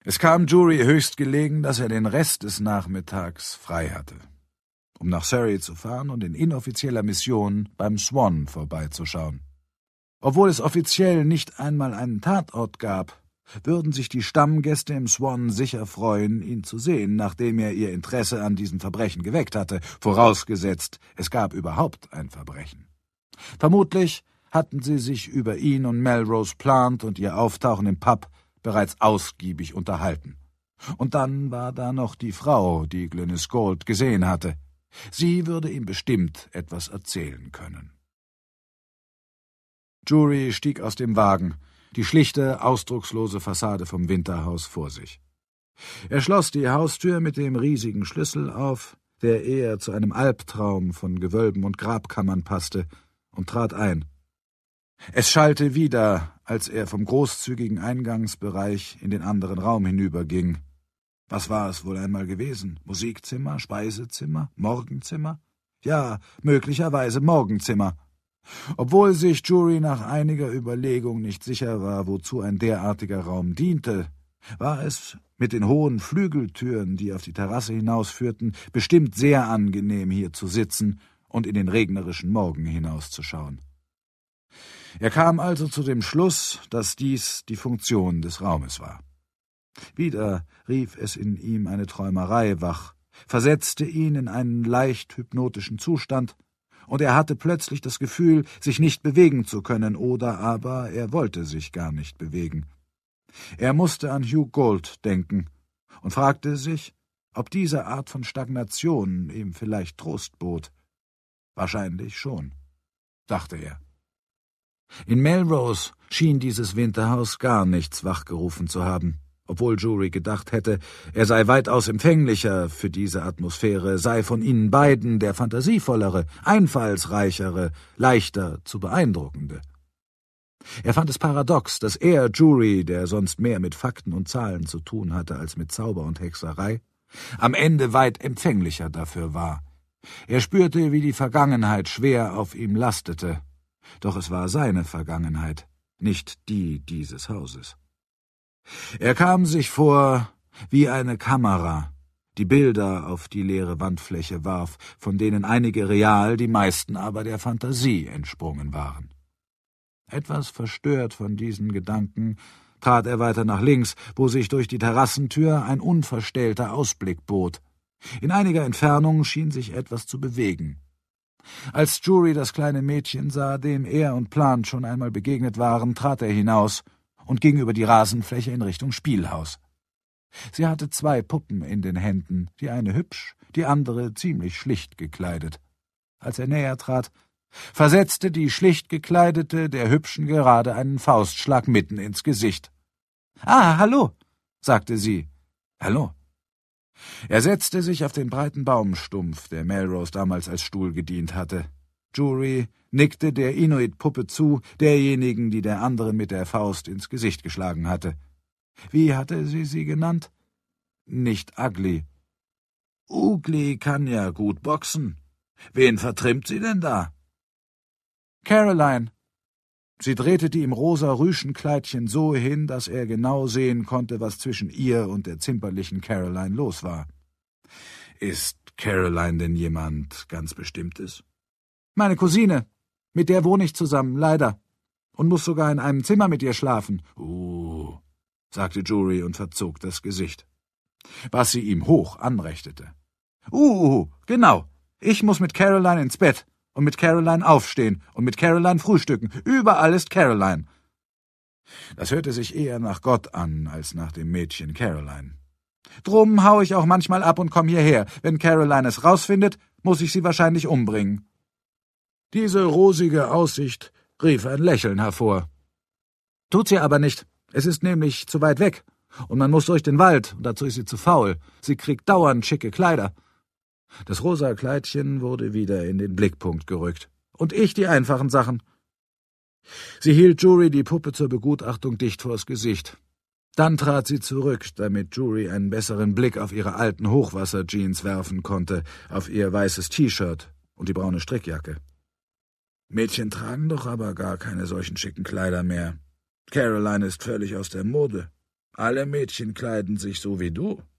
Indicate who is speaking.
Speaker 1: Es kam Jury höchst gelegen, dass er den Rest des Nachmittags frei hatte, um nach Surrey zu fahren und in inoffizieller Mission beim Swan vorbeizuschauen. Obwohl es offiziell nicht einmal einen Tatort gab, würden sich die Stammgäste im Swan sicher freuen, ihn zu sehen, nachdem er ihr Interesse an diesem Verbrechen geweckt hatte, vorausgesetzt, es gab überhaupt ein Verbrechen. Vermutlich hatten sie sich über ihn und Melrose Plant und ihr Auftauchen im Pub bereits ausgiebig unterhalten. Und dann war da noch die Frau, die Glynis Gold gesehen hatte. Sie würde ihm bestimmt etwas erzählen können. Jury stieg aus dem Wagen, die schlichte, ausdruckslose Fassade vom Winterhaus vor sich. Er schloss die Haustür mit dem riesigen Schlüssel auf, der eher zu einem Albtraum von Gewölben und Grabkammern passte, und trat ein. Es schallte wieder, als er vom großzügigen Eingangsbereich in den anderen Raum hinüberging. Was war es wohl einmal gewesen? Musikzimmer, Speisezimmer, Morgenzimmer? Ja, möglicherweise Morgenzimmer. Obwohl sich Jury nach einiger Überlegung nicht sicher war, wozu ein derartiger Raum diente, war es mit den hohen Flügeltüren, die auf die Terrasse hinausführten, bestimmt sehr angenehm, hier zu sitzen und in den regnerischen Morgen hinauszuschauen. Er kam also zu dem Schluss, dass dies die Funktion des Raumes war. Wieder rief es in ihm eine Träumerei wach, versetzte ihn in einen leicht hypnotischen Zustand, und er hatte plötzlich das Gefühl, sich nicht bewegen zu können, oder aber er wollte sich gar nicht bewegen. Er musste an Hugh Gold denken und fragte sich, ob diese Art von Stagnation ihm vielleicht Trost bot. Wahrscheinlich schon, dachte er. In Melrose schien dieses Winterhaus gar nichts wachgerufen zu haben, obwohl Jury gedacht hätte, er sei weitaus empfänglicher für diese Atmosphäre, sei von ihnen beiden der fantasievollere, einfallsreichere, leichter zu beeindruckende. Er fand es paradox, dass er, Jury, der sonst mehr mit Fakten und Zahlen zu tun hatte als mit Zauber und Hexerei, am Ende weit empfänglicher dafür war. Er spürte, wie die Vergangenheit schwer auf ihm lastete, doch es war seine Vergangenheit, nicht die dieses Hauses. Er kam sich vor wie eine Kamera, die Bilder auf die leere Wandfläche warf, von denen einige real, die meisten aber der Fantasie entsprungen waren. Etwas verstört von diesen Gedanken trat er weiter nach links, wo sich durch die Terrassentür ein unverstellter Ausblick bot. In einiger Entfernung schien sich etwas zu bewegen. Als Jury das kleine Mädchen sah, dem er und Plant schon einmal begegnet waren, trat er hinaus und ging über die Rasenfläche in Richtung Spielhaus. Sie hatte 2 Puppen in den Händen, die eine hübsch, die andere ziemlich schlicht gekleidet. Als er näher trat, versetzte die schlicht gekleidete der Hübschen gerade einen Faustschlag mitten ins Gesicht. »Ah, hallo«, sagte sie. »Hallo.« Er setzte sich auf den breiten Baumstumpf, der Melrose damals als Stuhl gedient hatte. Jury nickte der Inuit-Puppe zu, derjenigen, die der anderen mit der Faust ins Gesicht geschlagen hatte. Wie hatte sie genannt? Nicht Ugly. Ugly kann ja gut boxen. Wen vertrimmt sie denn da? Caroline. Sie drehte die im rosa Rüschenkleidchen so hin, dass er genau sehen konnte, was zwischen ihr und der zimperlichen Caroline los war. Ist Caroline denn jemand ganz Bestimmtes? Meine Cousine. Mit der wohne ich zusammen, leider. Und muss sogar in einem Zimmer mit ihr schlafen. Sagte Jury und verzog das Gesicht, was sie ihm hoch anrechtete. Genau. Ich muss mit Caroline ins Bett und mit Caroline aufstehen und mit Caroline frühstücken. Überall ist Caroline. Das hörte sich eher nach Gott an, als nach dem Mädchen Caroline. Drum hau ich auch manchmal ab und komm hierher. Wenn Caroline es rausfindet, muss ich sie wahrscheinlich umbringen. Diese rosige Aussicht rief ein Lächeln hervor. Tut sie aber nicht. Es ist nämlich zu weit weg. Und man muss durch den Wald, und dazu ist sie zu faul. Sie kriegt dauernd schicke Kleider. Das rosa Kleidchen wurde wieder in den Blickpunkt gerückt. Und ich die einfachen Sachen. Sie hielt Jury die Puppe zur Begutachtung dicht vors Gesicht. Dann trat sie zurück, damit Jury einen besseren Blick auf ihre alten Hochwasserjeans werfen konnte, auf ihr weißes T-Shirt und die braune Strickjacke. Mädchen tragen doch aber gar keine solchen schicken Kleider mehr. Caroline ist völlig aus der Mode. Alle Mädchen kleiden sich so wie du.